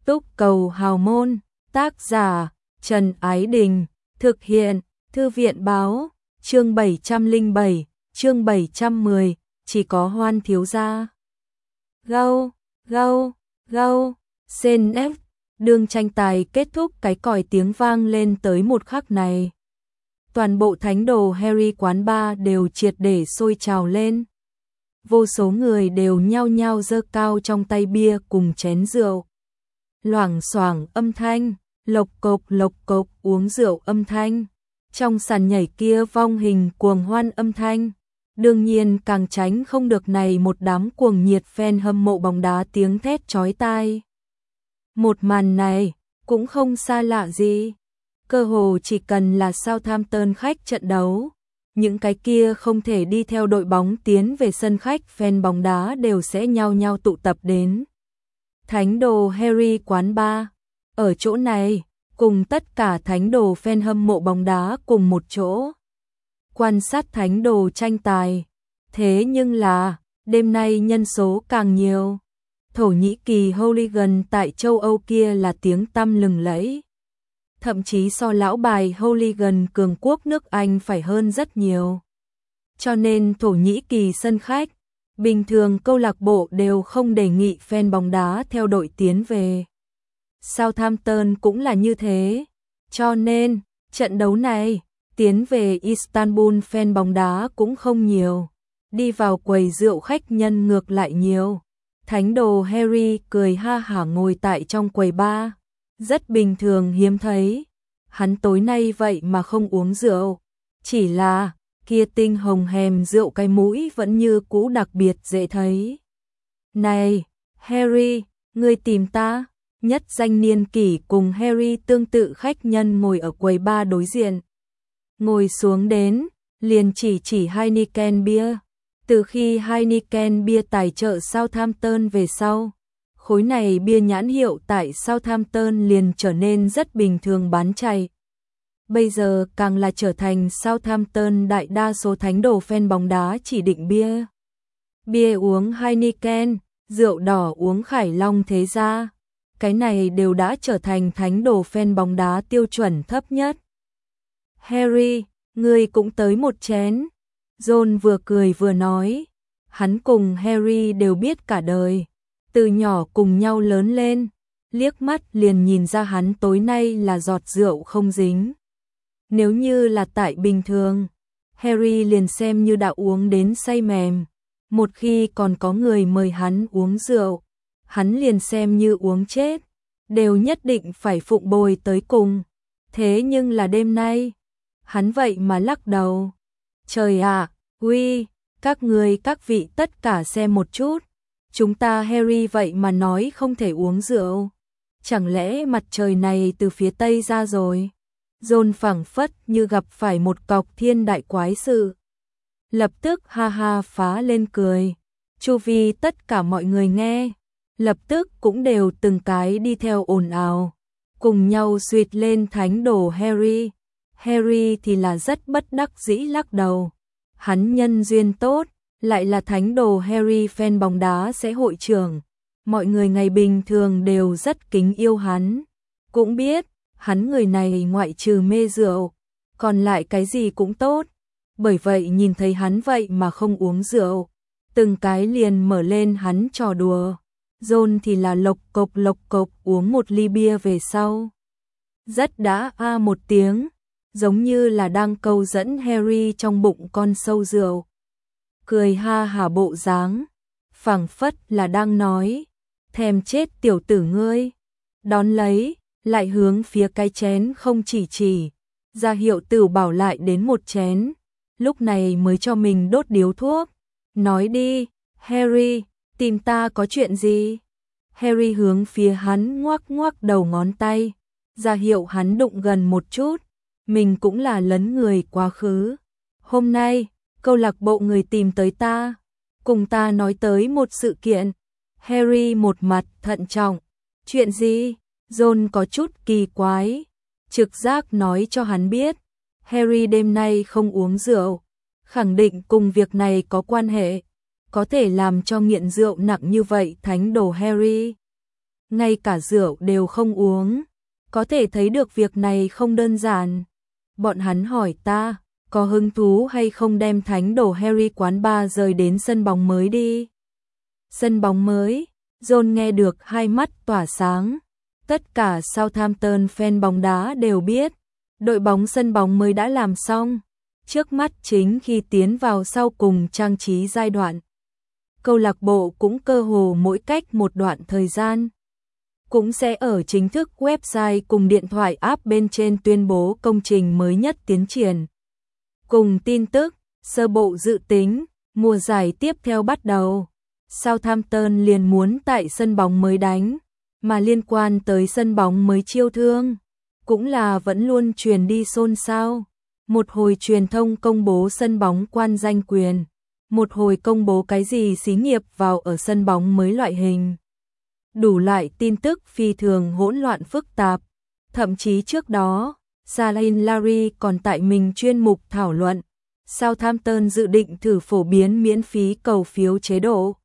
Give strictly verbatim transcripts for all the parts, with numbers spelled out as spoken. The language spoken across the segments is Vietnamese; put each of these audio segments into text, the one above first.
Túc Cầu Hào Môn, tác giả Trần Ái Đình, thực hiện Thư viện Báo, chương bảy trăm lẻ bảy, chương bảy trăm mười, chỉ có Hoan thiếu gia. Gâu, gâu, gâu, xên ép, đương tranh tài kết thúc cái còi tiếng vang lên tới một khắc này. Toàn bộ thánh đồ Harry quán bar đều triệt để sôi trào lên. Vô số người đều nhao nhao giơ cao trong tay bia cùng chén rượu. Loảng xoảng âm thanh, lộc cộc lộc cộc uống rượu âm thanh. Trong sàn nhảy kia vong hình cuồng hoan âm thanh. Đương nhiên càng tránh không được này một đám cuồng nhiệt fan hâm mộ bóng đá tiếng thét chói tai. Một màn này cũng không xa lạ gì. Cơ hồ chỉ cần là Southampton khách trận đấu, những cái kia không thể đi theo đội bóng tiến về sân khách fan bóng đá đều sẽ nhao nhao tụ tập đến thánh đồ Harry quán bar. Ở chỗ này, cùng tất cả thánh đồ fan hâm mộ bóng đá cùng một chỗ quan sát thánh đồ tranh tài. Thế nhưng là, đêm nay nhân số càng nhiều. Thổ Nhĩ Kỳ hooligan tại châu Âu kia là tiếng tăm lừng lẫy. Thậm chí so lão bài hooligan cường quốc nước Anh phải hơn rất nhiều. Cho nên Thổ Nhĩ Kỳ sân khách, bình thường câu lạc bộ đều không đề nghị fan bóng đá theo đội tiến về. Southampton cũng là như thế. Cho nên, trận đấu này, tiến về Istanbul fan bóng đá cũng không nhiều. Đi vào quầy rượu khách nhân ngược lại nhiều. Thánh đồ Harry cười ha hả ngồi tại trong quầy bar. Rất bình thường hiếm thấy. Hắn tối nay vậy mà không uống rượu. Chỉ là, kia tinh hồng hèm rượu cái mũi vẫn như cũ đặc biệt dễ thấy. Này, Harry, ngươi tìm ta? Nhất danh niên kỷ cùng Harry tương tự khách nhân ngồi ở quầy bar đối diện. Ngồi xuống đến, liền chỉ chỉ Heineken bia. Từ khi Heineken bia tài trợ Southampton về sau, khối này bia nhãn hiệu tại Southampton liền trở nên rất bình thường bán chạy. Bây giờ càng là trở thành Southampton đại đa số thánh đồ fan bóng đá chỉ định bia. Bia uống Heineken, rượu đỏ uống Khải Long thế gia. Cái này đều đã trở thành thánh đồ fan bóng đá tiêu chuẩn thấp nhất. Harry, ngươi cũng tới một chén. John vừa cười vừa nói. Hắn cùng Harry đều biết cả đời. Từ nhỏ cùng nhau lớn lên. Liếc mắt liền nhìn ra hắn tối nay là giọt rượu không dính. Nếu như là tại bình thường, Harry liền xem như đã uống đến say mềm. Một khi còn có người mời hắn uống rượu, hắn liền xem như uống chết. Đều nhất định phải phụng bồi tới cùng. Thế nhưng là đêm nay, hắn vậy mà lắc đầu. Trời ạ, uy, các người các vị tất cả xem một chút. Chúng ta Harry vậy mà nói không thể uống rượu. Chẳng lẽ mặt trời này từ phía tây ra rồi? John phảng phất như gặp phải một cọc thiên đại quái sự. Lập tức ha ha phá lên cười. Chu vi tất cả mọi người nghe. Lập tức cũng đều từng cái đi theo ồn ào. Cùng nhau suýt lên thánh đồ Harry. Harry thì là rất bất đắc dĩ lắc đầu. Hắn nhân duyên tốt, lại là thánh đồ Harry fan bóng đá sẽ hội trưởng. Mọi người ngày bình thường đều rất kính yêu hắn. Cũng biết, hắn người này ngoại trừ mê rượu, còn lại cái gì cũng tốt. Bởi vậy nhìn thấy hắn vậy mà không uống rượu, từng cái liền mở lên hắn trò đùa. John thì là lộc cộc lộc cộc uống một ly bia về sau. Rất đã a một tiếng, giống như là đang câu dẫn Harry trong bụng con sâu rượu. Cười ha hả bộ dáng, phảng phất là đang nói, thèm chết tiểu tử ngươi. Đón lấy, lại hướng phía cái chén không chỉ chỉ, ra hiệu Tửu Bảo lại đến một chén, lúc này mới cho mình đốt điếu thuốc. Nói đi, Harry, tìm ta có chuyện gì? Harry hướng phía hắn ngoắc ngoắc đầu ngón tay, ra hiệu hắn đụng gần một chút, mình cũng là lấn người quá khứ. Hôm nay, câu lạc bộ người tìm tới ta, cùng ta nói tới một sự kiện. Harry một mặt thận trọng. Chuyện gì? John có chút kỳ quái. Trực giác nói cho hắn biết, Harry đêm nay không uống rượu, khẳng định cùng việc này có quan hệ, có thể làm cho nghiện rượu nặng như vậy thánh đồ Harry. ngay cả rượu đều không uống. Có thể thấy được việc này không đơn giản. Bọn hắn hỏi ta, có hứng thú hay không đem thánh đồ Harry quán bar rời đến sân bóng mới đi. Sân bóng mới, John nghe được hai mắt tỏa sáng. Tất cả Southampton fan bóng đá đều biết, đội bóng sân bóng mới đã làm xong. Trước mắt chính khi tiến vào sau cùng trang trí giai đoạn. Câu lạc bộ cũng cơ hồ mỗi cách một đoạn thời gian cũng sẽ ở chính thức website cùng điện thoại app bên trên tuyên bố công trình mới nhất tiến triển. Cùng tin tức, sơ bộ dự tính, mùa giải tiếp theo bắt đầu. Southampton liền muốn tại sân bóng mới đánh, mà liên quan tới sân bóng mới chiêu thương, cũng là vẫn luôn truyền đi xôn xao. Một hồi truyền thông công bố sân bóng quan danh quyền, một hồi công bố cái gì xí nghiệp vào ở sân bóng mới loại hình. Đủ loại tin tức phi thường hỗn loạn phức tạp, thậm chí trước đó, Salin Larry còn tại mình chuyên mục thảo luận, Southampton dự định thử phổ biến miễn phí cầu phiếu chế độ.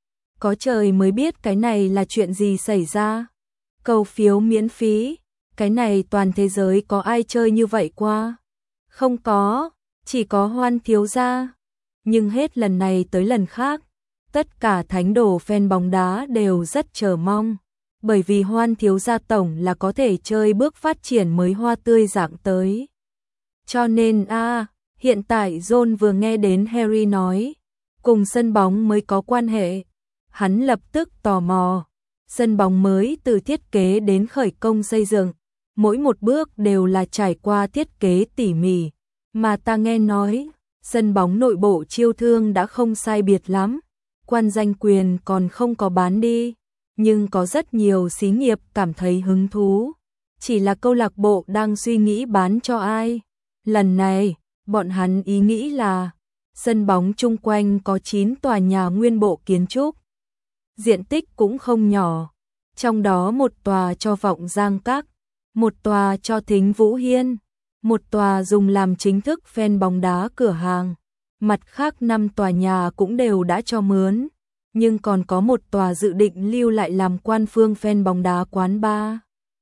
Có trời mới biết cái này là chuyện gì xảy ra. Cầu phiếu miễn phí, cái này toàn thế giới có ai chơi như vậy qua? Không có, chỉ có Hoan thiếu gia. Nhưng hết lần này tới lần khác, tất cả thánh đồ fan bóng đá đều rất chờ mong, bởi vì Hoan thiếu gia tổng là có thể chơi bước phát triển mới hoa tươi dạng tới. Cho nên a, à, hiện tại John vừa nghe đến Harry nói, cùng sân bóng mới có quan hệ, hắn lập tức tò mò. Sân bóng mới từ thiết kế đến khởi công xây dựng, mỗi một bước đều là trải qua thiết kế tỉ mỉ, mà ta nghe nói, sân bóng nội bộ chiêu thương đã không sai biệt lắm, quan danh quyền còn không có bán đi, nhưng có rất nhiều xí nghiệp cảm thấy hứng thú, chỉ là câu lạc bộ đang suy nghĩ bán cho ai. Lần này, bọn hắn ý nghĩ là, sân bóng chung quanh có chín tòa nhà nguyên bộ kiến trúc, diện tích cũng không nhỏ, trong đó một tòa cho Vọng Giang Các, một tòa cho Thính Vũ Hiên, một tòa dùng làm chính thức fan bóng đá cửa hàng, mặt khác năm tòa nhà cũng đều đã cho mướn, nhưng còn có một tòa dự định lưu lại làm quan phương fan bóng đá quán bar.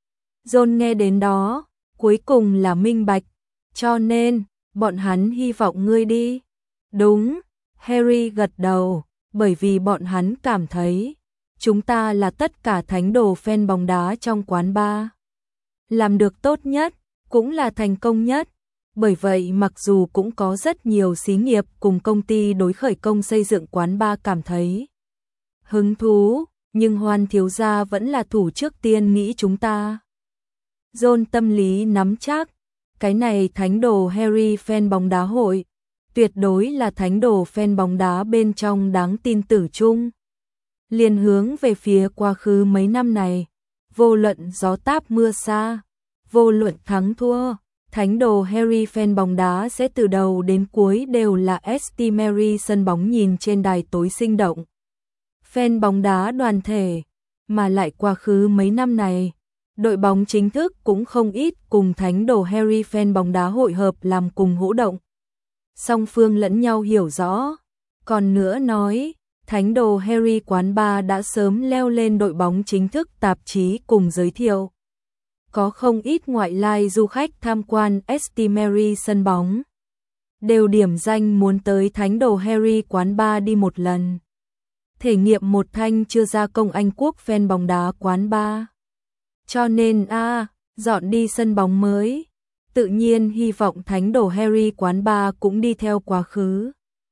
John nghe đến đó, cuối cùng là minh bạch, cho nên, bọn hắn hy vọng ngươi đi. Đúng, Harry gật đầu, bởi vì bọn hắn cảm thấy, chúng ta là tất cả thánh đồ fan bóng đá trong quán bar. Làm được tốt nhất, cũng là thành công nhất. Bởi vậy mặc dù cũng có rất nhiều xí nghiệp cùng công ty đối khởi công xây dựng quán bar cảm thấy hứng thú, nhưng Hoan thiếu gia vẫn là thủ trước tiên nghĩ chúng ta. John tâm lý nắm chắc, cái này thánh đồ Harry fan bóng đá hội, tuyệt đối là thánh đồ fan bóng đá bên trong đáng tin tử chung. Liền hướng về phía quá khứ mấy năm này, vô luận gió táp mưa xa, vô luận thắng thua, thánh đồ Harry fan bóng đá sẽ từ đầu đến cuối đều là ét tê Mary sân bóng nhìn trên đài tối sinh động. Fan bóng đá đoàn thể, mà lại quá khứ mấy năm này, đội bóng chính thức cũng không ít cùng thánh đồ Harry fan bóng đá hội hợp làm cùng hỗ động. Song phương lẫn nhau hiểu rõ, còn nữa nói, thánh đồ Harry quán bar đã sớm leo lên đội bóng chính thức tạp chí cùng giới thiệu. Có không ít ngoại lai du khách tham quan ét tê Mary sân bóng, đều điểm danh muốn tới thánh đồ Harry quán bar đi một lần. Thể nghiệm một thanh chưa ra công Anh quốc fan bóng đá quán bar. Cho nên a à, dọn đi sân bóng mới, tự nhiên hy vọng thánh đồ Harry quán bar cũng đi theo quá khứ.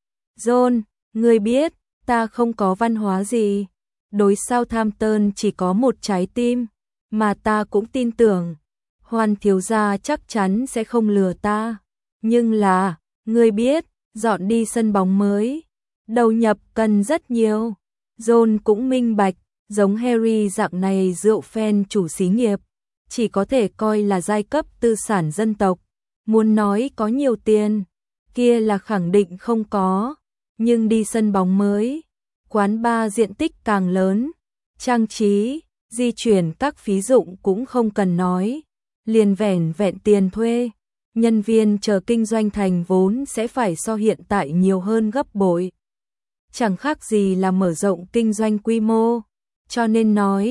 John, ngươi biết, ta không có văn hóa gì, đối Southampton chỉ có một trái tim, mà ta cũng tin tưởng, Hoan thiếu gia chắc chắn sẽ không lừa ta. Nhưng là, ngươi biết, dọn đi sân bóng mới, đầu nhập cần rất nhiều. John cũng minh bạch, giống Harry dạng này rượu fan chủ xí nghiệp, chỉ có thể coi là giai cấp tư sản dân tộc. Muốn nói có nhiều tiền, kia là khẳng định không có, nhưng đi sân bóng mới, quán bar diện tích càng lớn, trang trí, di chuyển các phí dụng cũng không cần nói, liền vẻn vẹn tiền thuê, nhân viên chờ kinh doanh thành vốn sẽ phải so hiện tại nhiều hơn gấp bội. Chẳng khác gì là mở rộng kinh doanh quy mô, cho nên nói,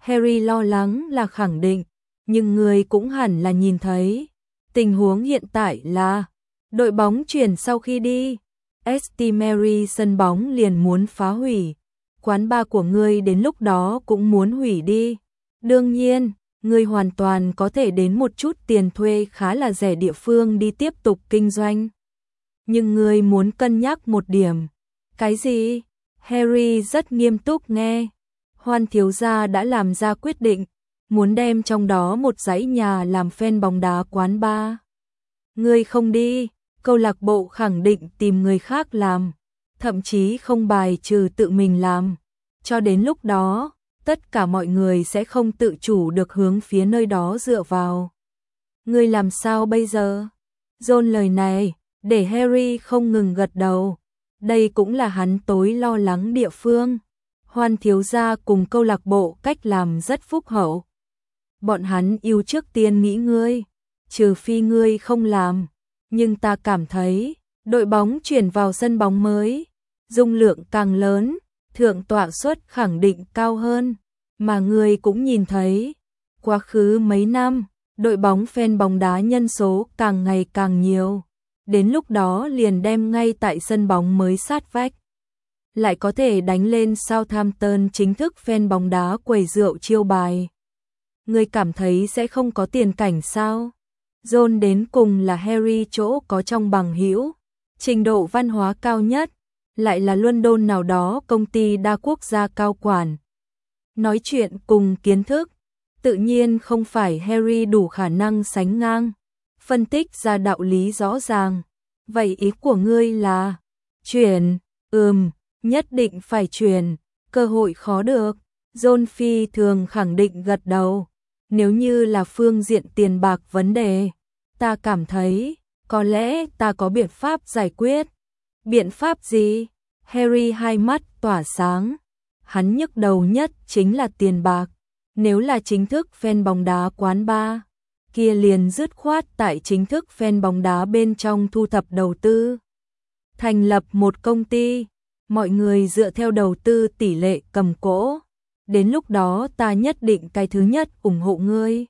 Harry lo lắng là khẳng định, nhưng người cũng hẳn là nhìn thấy. Tình huống hiện tại là, đội bóng chuyển sau khi đi, St Mary sân bóng liền muốn phá hủy. Quán bar của ngươi đến lúc đó cũng muốn hủy đi. Đương nhiên, ngươi hoàn toàn có thể đến một chút tiền thuê khá là rẻ địa phương đi tiếp tục kinh doanh. Nhưng ngươi muốn cân nhắc một điểm. Cái gì? Harry rất nghiêm túc nghe. Hoan thiếu gia đã làm ra quyết định, muốn đem trong đó một dãy nhà làm fan bóng đá quán bar. Ngươi không đi, câu lạc bộ khẳng định tìm người khác làm, thậm chí không bài trừ tự mình làm. Cho đến lúc đó, tất cả mọi người sẽ không tự chủ được hướng phía nơi đó dựa vào. Ngươi làm sao bây giờ? Ron lời này, để Harry không ngừng gật đầu. Đây cũng là hắn tối lo lắng địa phương. Hoan thiếu gia cùng câu lạc bộ cách làm rất phúc hậu. Bọn hắn yêu trước tiên nghĩ ngươi, trừ phi ngươi không làm. Nhưng ta cảm thấy, đội bóng chuyển vào sân bóng mới, dung lượng càng lớn, thượng tọa suất khẳng định cao hơn. Mà ngươi cũng nhìn thấy, quá khứ mấy năm, đội bóng fan bóng đá nhân số càng ngày càng nhiều. Đến lúc đó liền đem ngay tại sân bóng mới sát vách. Lại có thể đánh lên Southampton chính thức fan bóng đá quầy rượu chiêu bài. Ngươi cảm thấy sẽ không có tiền cảnh sao? Ron đến cùng là Harry chỗ có trong bằng hữu, trình độ văn hóa cao nhất, lại là London nào đó công ty đa quốc gia cao quản. Nói chuyện cùng kiến thức, tự nhiên không phải Harry đủ khả năng sánh ngang, phân tích ra đạo lý rõ ràng. Vậy ý của ngươi là, chuyển, ừm, nhất định phải chuyển, cơ hội khó được. Ron phi thường khẳng định gật đầu, nếu như là phương diện tiền bạc vấn đề, ta cảm thấy, có lẽ ta có biện pháp giải quyết. Biện pháp gì? Harry hai mắt tỏa sáng. Hắn nhức đầu nhất chính là tiền bạc. Nếu là chính thức fan bóng đá quán bar, kia liền dứt khoát tại chính thức fan bóng đá bên trong thu thập đầu tư. Thành lập một công ty, mọi người dựa theo đầu tư tỷ lệ cầm cố. Đến lúc đó ta nhất định cái thứ nhất ủng hộ ngươi.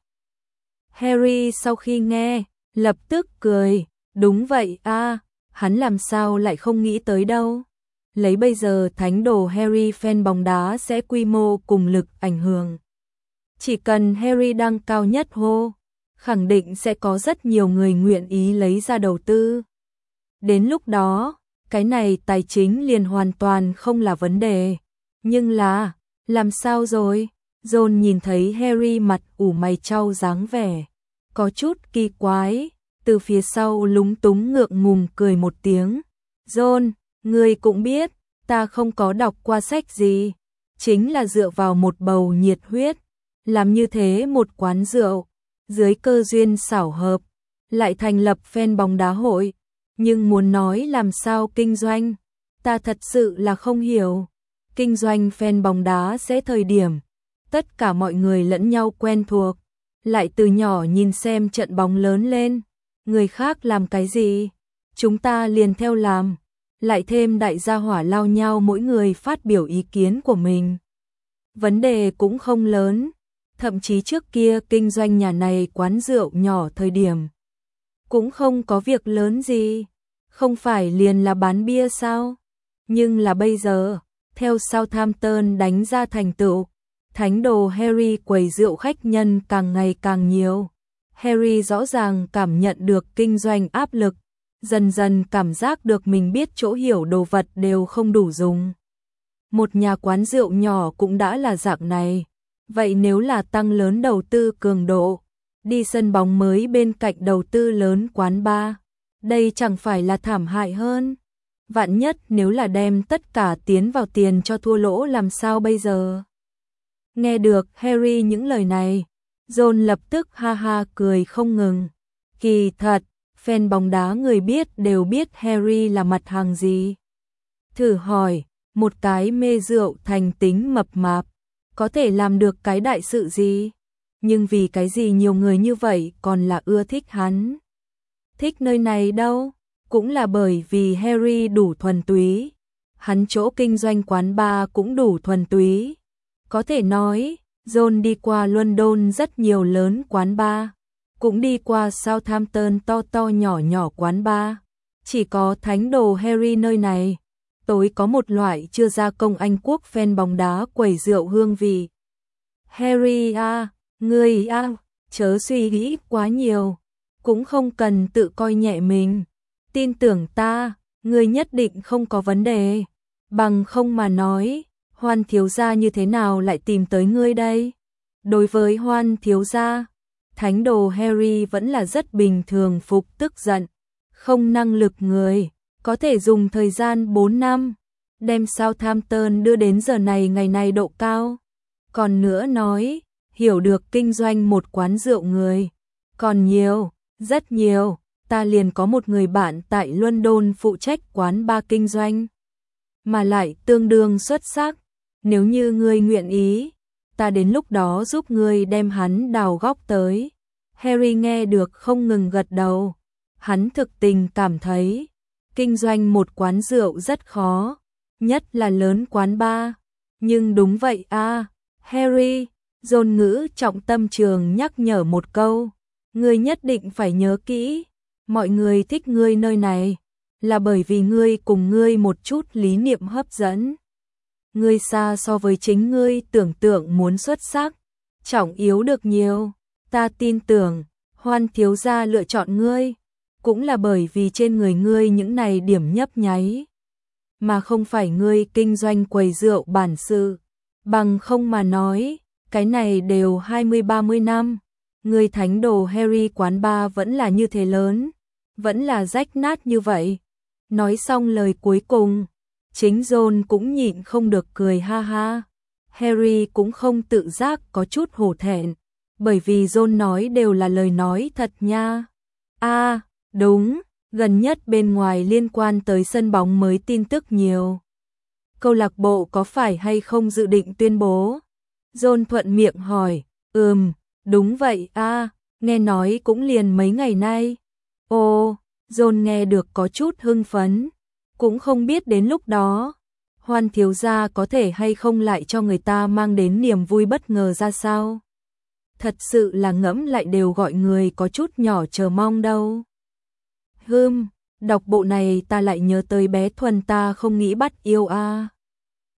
Harry sau khi nghe, lập tức cười, đúng vậy a, à, hắn làm sao lại không nghĩ tới đâu. Lấy bây giờ thánh đồ Harry fan bóng đá sẽ quy mô cùng lực ảnh hưởng. Chỉ cần Harry đăng cao nhất hô, khẳng định sẽ có rất nhiều người nguyện ý lấy ra đầu tư. Đến lúc đó, cái này tài chính liền hoàn toàn không là vấn đề. Nhưng là, làm sao rồi? Ron nhìn thấy Harry mặt ủ mày chau dáng vẻ, có chút kỳ quái, từ phía sau lúng túng ngượng ngùng cười một tiếng. Ron, ngươi cũng biết, ta không có đọc qua sách gì, chính là dựa vào một bầu nhiệt huyết, làm như thế một quán rượu, dưới cơ duyên xảo hợp, lại thành lập fan bóng đá hội, nhưng muốn nói làm sao kinh doanh, ta thật sự là không hiểu. Kinh doanh fan bóng đá sẽ thời điểm, tất cả mọi người lẫn nhau quen thuộc, lại từ nhỏ nhìn xem trận bóng lớn lên, người khác làm cái gì, chúng ta liền theo làm, lại thêm đại gia hỏa lao nhau mỗi người phát biểu ý kiến của mình. Vấn đề cũng không lớn, thậm chí trước kia kinh doanh nhà này quán rượu nhỏ thời điểm, cũng không có việc lớn gì, không phải liền là bán bia sao, nhưng là bây giờ, theo Southampton đánh ra thành tựu, thánh đồ Harry quầy rượu khách nhân càng ngày càng nhiều. Harry rõ ràng cảm nhận được kinh doanh áp lực, dần dần cảm giác được mình biết chỗ hiểu đồ vật đều không đủ dùng. Một nhà quán rượu nhỏ cũng đã là dạng này, vậy nếu là tăng lớn đầu tư cường độ, đi sân bóng mới bên cạnh đầu tư lớn quán bar, đây chẳng phải là thảm hại hơn. Vạn nhất nếu là đem tất cả tiến vào tiền cho thua lỗ làm sao bây giờ? Nghe được Harry những lời này, Ron lập tức ha ha cười không ngừng. Kỳ thật, fan bóng đá người biết đều biết Harry là mặt hàng gì. Thử hỏi, một cái mê rượu thành tính mập mạp, có thể làm được cái đại sự gì? Nhưng vì cái gì nhiều người như vậy còn là ưa thích hắn? Thích nơi này đâu? Cũng là bởi vì Harry đủ thuần túy. Hắn chỗ kinh doanh quán bar cũng đủ thuần túy. Có thể nói, John đi qua London rất nhiều lớn quán bar, cũng đi qua Southampton to to nhỏ nhỏ quán bar. Chỉ có thánh đồ Harry nơi này, tối có một loại chưa gia công Anh quốc fan bóng đá quẩy rượu hương vị. Harry à, ngươi à, chớ suy nghĩ quá nhiều, cũng không cần tự coi nhẹ mình. Tin tưởng ta, ngươi nhất định không có vấn đề. Bằng không mà nói, Hoan thiếu gia như thế nào lại tìm tới ngươi đây? Đối với Hoan thiếu gia, thánh đồ Harry vẫn là rất bình thường phục tức giận, không năng lực người, có thể dùng thời gian bốn năm, đem Southampton đưa đến giờ này ngày này độ cao. Còn nữa nói, hiểu được kinh doanh một quán rượu người, còn nhiều, rất nhiều, ta liền có một người bạn tại London phụ trách quán bar kinh doanh, mà lại tương đương xuất sắc, nếu như ngươi nguyện ý, ta đến lúc đó giúp ngươi đem hắn đào góc tới. Harry nghe được không ngừng gật đầu, hắn thực tình cảm thấy, kinh doanh một quán rượu rất khó, nhất là lớn quán bar, nhưng đúng vậy à, Harry, John ngữ trọng tâm trường nhắc nhở một câu, ngươi nhất định phải nhớ kỹ, mọi người thích ngươi nơi này, là bởi vì ngươi cùng ngươi một chút lý niệm hấp dẫn. Ngươi xa so với chính ngươi tưởng tượng muốn xuất sắc, trọng yếu được nhiều, ta tin tưởng, Hoan thiếu gia lựa chọn ngươi, cũng là bởi vì trên người ngươi những này điểm nhấp nháy, mà không phải ngươi kinh doanh quầy rượu bản sự, bằng không mà nói, cái này đều hai mươi ba mươi năm, ngươi thánh đồ Harry quán bar vẫn là như thế lớn, vẫn là rách nát như vậy. Nói xong lời cuối cùng, chính John cũng nhịn không được cười ha ha. Harry cũng không tự giác có chút hổ thẹn, bởi vì John nói đều là lời nói thật nha. A, à, đúng, gần nhất bên ngoài liên quan tới sân bóng mới tin tức nhiều. Câu lạc bộ có phải hay không dự định tuyên bố? John thuận miệng hỏi, ừm, đúng vậy a, à, nghe nói cũng liền mấy ngày nay. Ồ, John nghe được có chút hưng phấn, cũng không biết đến lúc đó, Hoan thiếu gia có thể hay không lại cho người ta mang đến niềm vui bất ngờ ra sao. Thật sự là ngẫm lại đều gọi người có chút nhỏ chờ mong đâu. Hừm, đọc bộ này ta lại nhớ tới bé Thuần ta không nghĩ bắt yêu a. À.